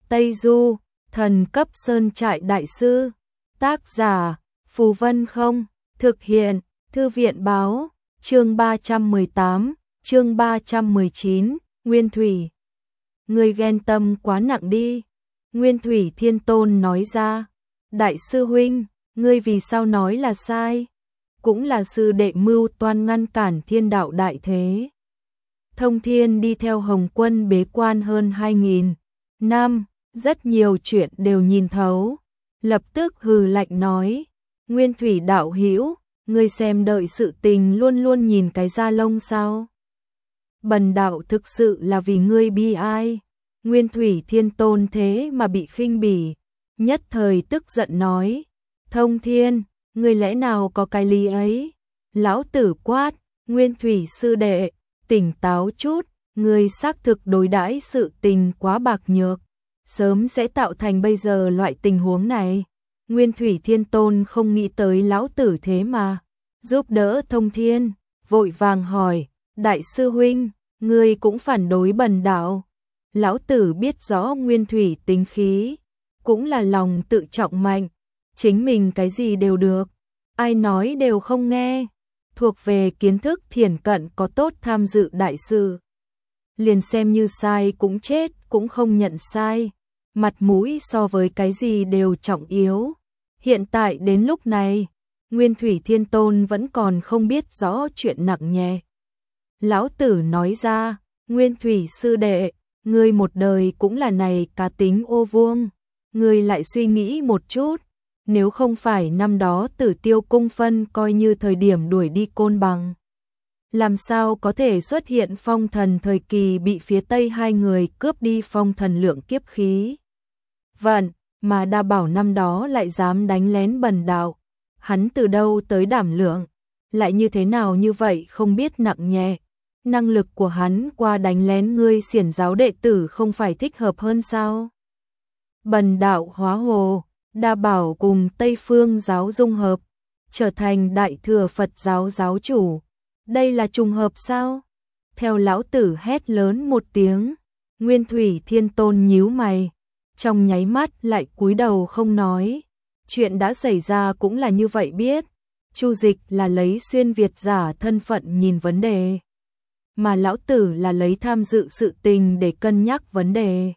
Tây Du, thần cấp sơn trại đại sư. Tác giả, Phù Vân Không. Thực hiện, Thư viện báo. Chương 318, chương 319, Nguyên Thủy. Ngươi ghen tâm quá nặng đi. Nguyên Thủy Thiên Tôn nói ra. Đại sư huynh, ngươi vì sao nói là sai? Cũng là sư đệ mưu toan ngăn cản thiên đạo đại thế. Thông Thiên đi theo Hồng Quân bế quan hơn 2000 năm, rất nhiều chuyện đều nhìn thấu. Lập tức hừ lạnh nói, Nguyên Thủy đạo hữu, ngươi xem đợi sự tình luôn luôn nhìn cái da lông sao? Bần đạo thực sự là vì ngươi bi ai. Nguyên Thủy Thiên Tôn thế mà bị khinh bỉ, nhất thời tức giận nói, Thông Thiên, ngươi lẽ nào có cái lý ấy? Lão tử quát, Nguyên Thủy sư đệ, tỉnh táo chút, ngươi xác thực đối đãi sự tình quá bạc nhược, sớm sẽ tạo thành bây giờ loại tình huống này. Nguyên Thủy Thiên Tôn không nghĩ tới lão tử thế mà giúp đỡ Thông Thiên, vội vàng hỏi, đại sư huynh, ngươi cũng phản đối bần đạo. Lão tử biết rõ Nguyên Thủy tính khí, cũng là lòng tự trọng mạnh, chính mình cái gì đều được, ai nói đều không nghe, thuộc về kiến thức thiển cận có tốt tham dự đại sự. Liền xem như sai cũng chết, cũng không nhận sai, mặt mũi so với cái gì đều trọng yếu. Hiện tại đến lúc này, Nguyên Thủy Thiên Tôn vẫn còn không biết rõ chuyện nặng nhẹ. Lão tử nói ra, Nguyên Thủy sư đệ, ngươi một đời cũng là này cá tính ô vuông, ngươi lại suy nghĩ một chút, nếu không phải năm đó Tử Tiêu cung phân coi như thời điểm đuổi đi Côn Bằng, làm sao có thể xuất hiện phong thần thời kỳ bị phía Tây hai người cướp đi phong thần lượng kiếp khí. Vận, mà Đa Bảo năm đó lại dám đánh lén bần đạo, hắn từ đâu tới đảm lượng, lại như thế nào như vậy không biết nặng nhẹ. Năng lực của hắn qua đánh lén ngươi xiển giáo đệ tử không phải thích hợp hơn sao? Bần đạo hóa hồ, Đa Bảo cùng Tây Phương giáo dung hợp, trở thành Đại Thừa Phật giáo giáo chủ. Đây là trùng hợp sao? Theo lão tử hét lớn một tiếng, Nguyên Thủy Thiên Tôn nhíu mày, trong nháy mắt lại cúi đầu không nói. Chuyện đã xảy ra cũng là như vậy biết, Chu Dịch là lấy xuyên Việt giả thân phận nhìn vấn đề, mà lão tử là lấy tham dự sự tình để cân nhắc vấn đề.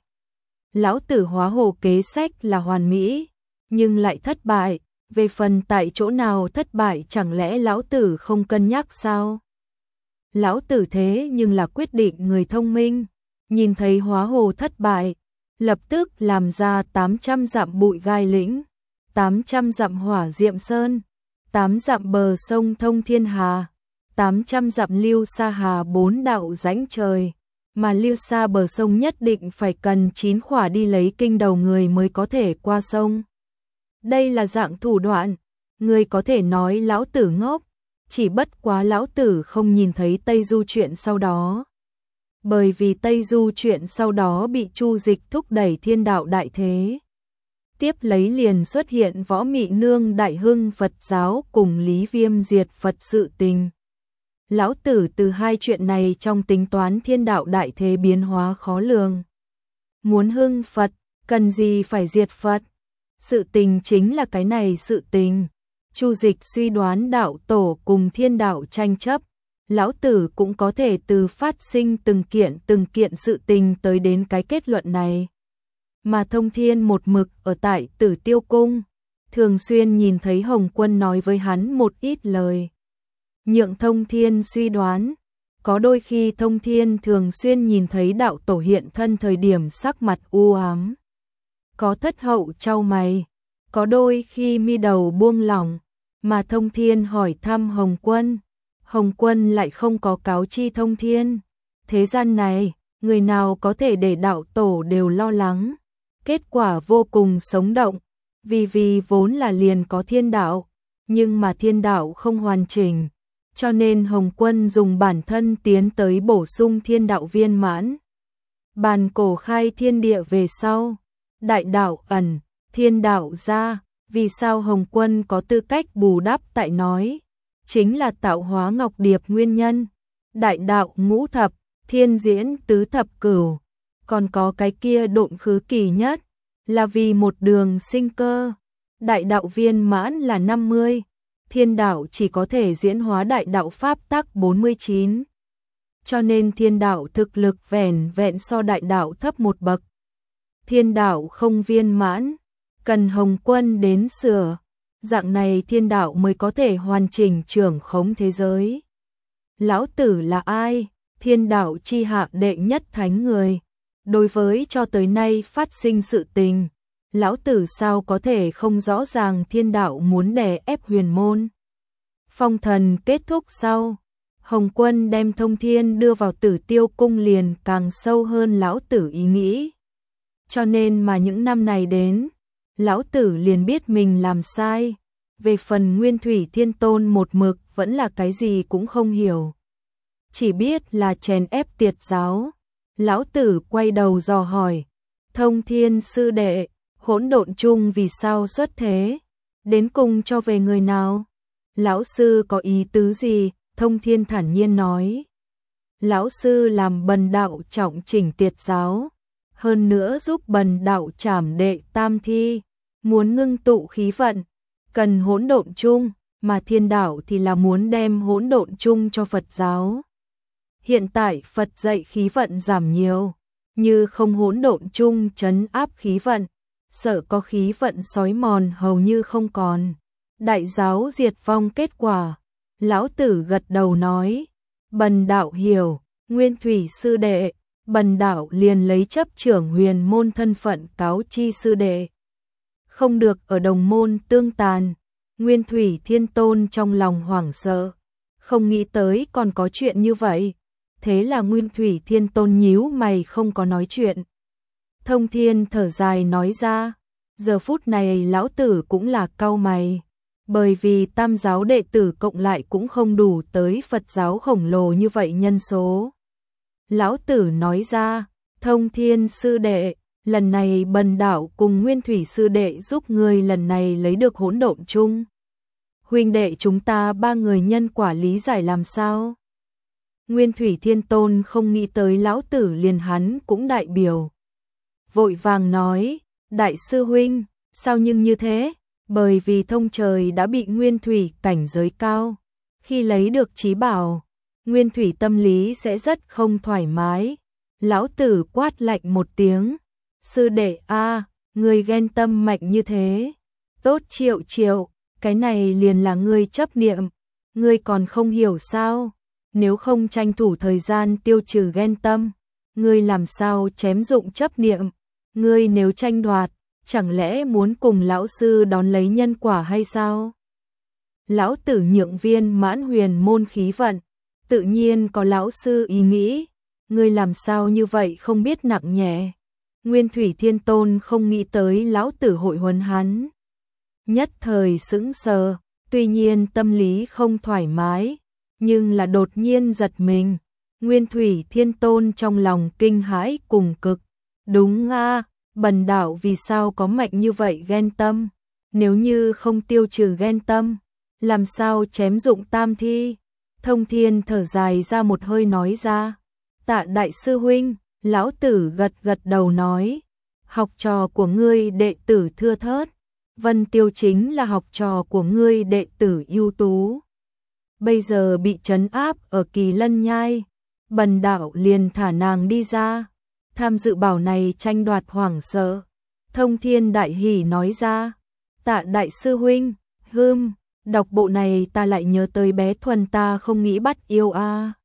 Lão tử hóa hồ kế sách là hoàn mỹ, nhưng lại thất bại, về phần tại chỗ nào thất bại chẳng lẽ lão tử không cân nhắc sao? Lão tử thế nhưng là quyết định người thông minh, nhìn thấy hóa hồ thất bại, lập tức làm ra 800 dặm bụi gai lĩnh, 800 dặm hỏa diệm sơn, 8 dặm bờ sông thông thiên hà, 800 dặm lưu sa hà 4 đạo rãnh trời, mà lưu sa bờ sông nhất định phải cần 9 khỏa đi lấy kinh đầu người mới có thể qua sông. Đây là dạng thủ đoạn, người có thể nói lão tử ngốc, chỉ bất quá lão tử không nhìn thấy Tây Du chuyện sau đó. Bởi vì Tây Du chuyện sau đó bị Chu Dịch thúc đẩy thiên đạo đại thế. Tiếp lấy liền xuất hiện Võ Mị Nương đại hưng Phật giáo cùng Lý Viêm diệt Phật sự tình. Lão tử từ hai chuyện này trong tính toán thiên đạo đại thế biến hóa khó lường. Muốn hưng Phật, cần gì phải diệt Phật? Sự tình chính là cái này sự tình. Chu Dịch suy đoán đạo tổ cùng thiên đạo tranh chấp, lão tử cũng có thể từ phát sinh từng kiện sự tình tới đến cái kết luận này. Mà Thông Thiên một mực ở tại Tử Tiêu cung, thường xuyên nhìn thấy Hồng Quân nói với hắn một ít lời, nhượng Thông Thiên suy đoán. Có đôi khi Thông Thiên thường xuyên nhìn thấy đạo tổ hiện thân thời điểm sắc mặt u ám, có thất hậu chau mày, có đôi khi mi đầu buông lỏng, mà Thông Thiên hỏi thăm Hồng Quân, Hồng Quân lại không có cáo chi Thông Thiên. Thế gian này, người nào có thể để đạo tổ đều lo lắng? Kết quả vô cùng sống động, vì vốn là liền có thiên đạo, nhưng mà thiên đạo không hoàn chỉnh, cho nên Hồng Quân dùng bản thân tiến tới bổ sung thiên đạo viên mãn. Bàn cổ khai thiên địa về sau, đại đạo ẩn, thiên đạo ra, vì sao Hồng Quân có tư cách bù đắp tại nói, chính là tạo hóa ngọc điệp nguyên nhân. Đại đạo ngũ thập, thiên diễn tứ thập cửu, còn có cái kia độn khứ kỳ nhất, là vì một đường sinh cơ. Đại đạo viên mãn là 50, thiên đạo chỉ có thể diễn hóa đại đạo pháp tắc 49. Cho nên thiên đạo thực lực vẻn vẹn so đại đạo thấp một bậc. Thiên đạo không viên mãn, cần Hồng Quân đến sửa, dạng này thiên đạo mới có thể hoàn chỉnh trưởng khống thế giới. Lão tử là ai? Thiên đạo chi hạ đệ nhất thánh người. Đối với cho tới nay phát sinh sự tình, lão tử sao có thể không rõ ràng thiên đạo muốn đè ép huyền môn. Phong thần kết thúc sau, Hồng Quân đem Thông Thiên đưa vào Tử Tiêu cung liền càng sâu hơn lão tử ý nghĩ. Cho nên mà những năm này đến, lão tử liền biết mình làm sai. Về phần Nguyên Thủy Thiên Tôn một mực vẫn là cái gì cũng không hiểu. Chỉ biết là chèn ép tiệt giáo. Lão tử quay đầu dò hỏi, Thông Thiên sư đệ, hỗn độn chung vì sao xuất thế? Đến cùng cho về người nào? Lão sư có ý tứ gì? Thông Thiên thản nhiên nói. Lão sư làm Bần đạo trọng chỉnh tiệt giáo, hơn nữa giúp Bần đạo trảm đệ tam thi, muốn ngưng tụ khí vận, cần hỗn độn chung, mà thiên đạo thì là muốn đem hỗn độn chung cho Phật giáo. Hiện tại Phật dạy khí vận giảm nhiều, như không hỗn độn chung trấn áp khí vận, sợ có khí vận xói mòn hầu như không còn. Đại giáo diệt vong kết quả. Lão tử gật đầu nói, Bần đạo hiểu, Nguyên Thủy sư đệ, Bần đạo liền lấy chấp trưởng huyền môn thân phận cáo chi sư đệ. Không được ở đồng môn tương tàn. Nguyên Thủy Thiên Tôn trong lòng hoảng sợ, không nghĩ tới còn có chuyện như vậy. Thế là Nguyên Thủy Thiên Tôn nhíu mày không có nói chuyện. Thông Thiên thở dài nói ra, giờ phút này lão tử cũng là cau mày, bởi vì tam giáo đệ tử cộng lại cũng không đủ tới Phật giáo khổng lồ như vậy nhân số. Lão tử nói ra, Thông Thiên sư đệ, lần này Bần đạo cùng Nguyên Thủy sư đệ giúp người lần này lấy được hỗn độn chung. Huynh đệ chúng ta ba người nhân quả lý giải làm sao? Nguyên Thủy Thiên Tôn không nghĩ tới lão tử liền hắn cũng đại biểu. Vội vàng nói, đại sư huynh, sao nhưng như thế? Bởi vì thông trời đã bị Nguyên Thủy cảnh giới cao. Khi lấy được trí bảo, Nguyên Thủy tâm lý sẽ rất không thoải mái. Lão tử quát lạnh một tiếng. Sư đệ a, người ghen tâm mạnh như thế. Tốt Triệu Triệu, cái này liền là ngươi chấp niệm. Ngươi còn không hiểu sao? Nếu không tranh thủ thời gian tiêu trừ ghen tâm, ngươi làm sao chém dụng chấp niệm? Ngươi nếu tranh đoạt, chẳng lẽ muốn cùng lão sư đón lấy nhân quả hay sao? Lão tử nhượng viên mãn huyền môn khí vận, tự nhiên có lão sư ý nghĩ, ngươi làm sao như vậy không biết nặng nhẹ. Nguyên Thủy Thiên Tôn không nghĩ tới lão tử hội huấn hắn. Nhất thời sững sờ, tuy nhiên tâm lý không thoải mái, nhưng là đột nhiên giật mình. Nguyên Thủy Thiên Tôn trong lòng kinh hãi cùng cực. Đúng a, Bần đạo vì sao có mạnh như vậy ghen tâm? Nếu như không tiêu trừ ghen tâm, làm sao chém dụng tam thi? Thông Thiên thở dài ra một hơi nói ra. Tạ đại sư huynh, lão tử gật gật đầu nói. Học trò của ngươi đệ tử thưa thớt. Vân Tiêu chính là học trò của ngươi đệ tử ưu tú. Bây giờ bị trấn áp ở Kỳ Lân Nhai. Bần đạo liền thả nàng đi ra. Tham dự bảo này tranh đoạt hoảng sợ. Thông Thiên đại hỉ nói ra. Tạ đại sư huynh, đọc bộ này ta lại nhớ tới bé Thuần ta không nghĩ bắt yêu a.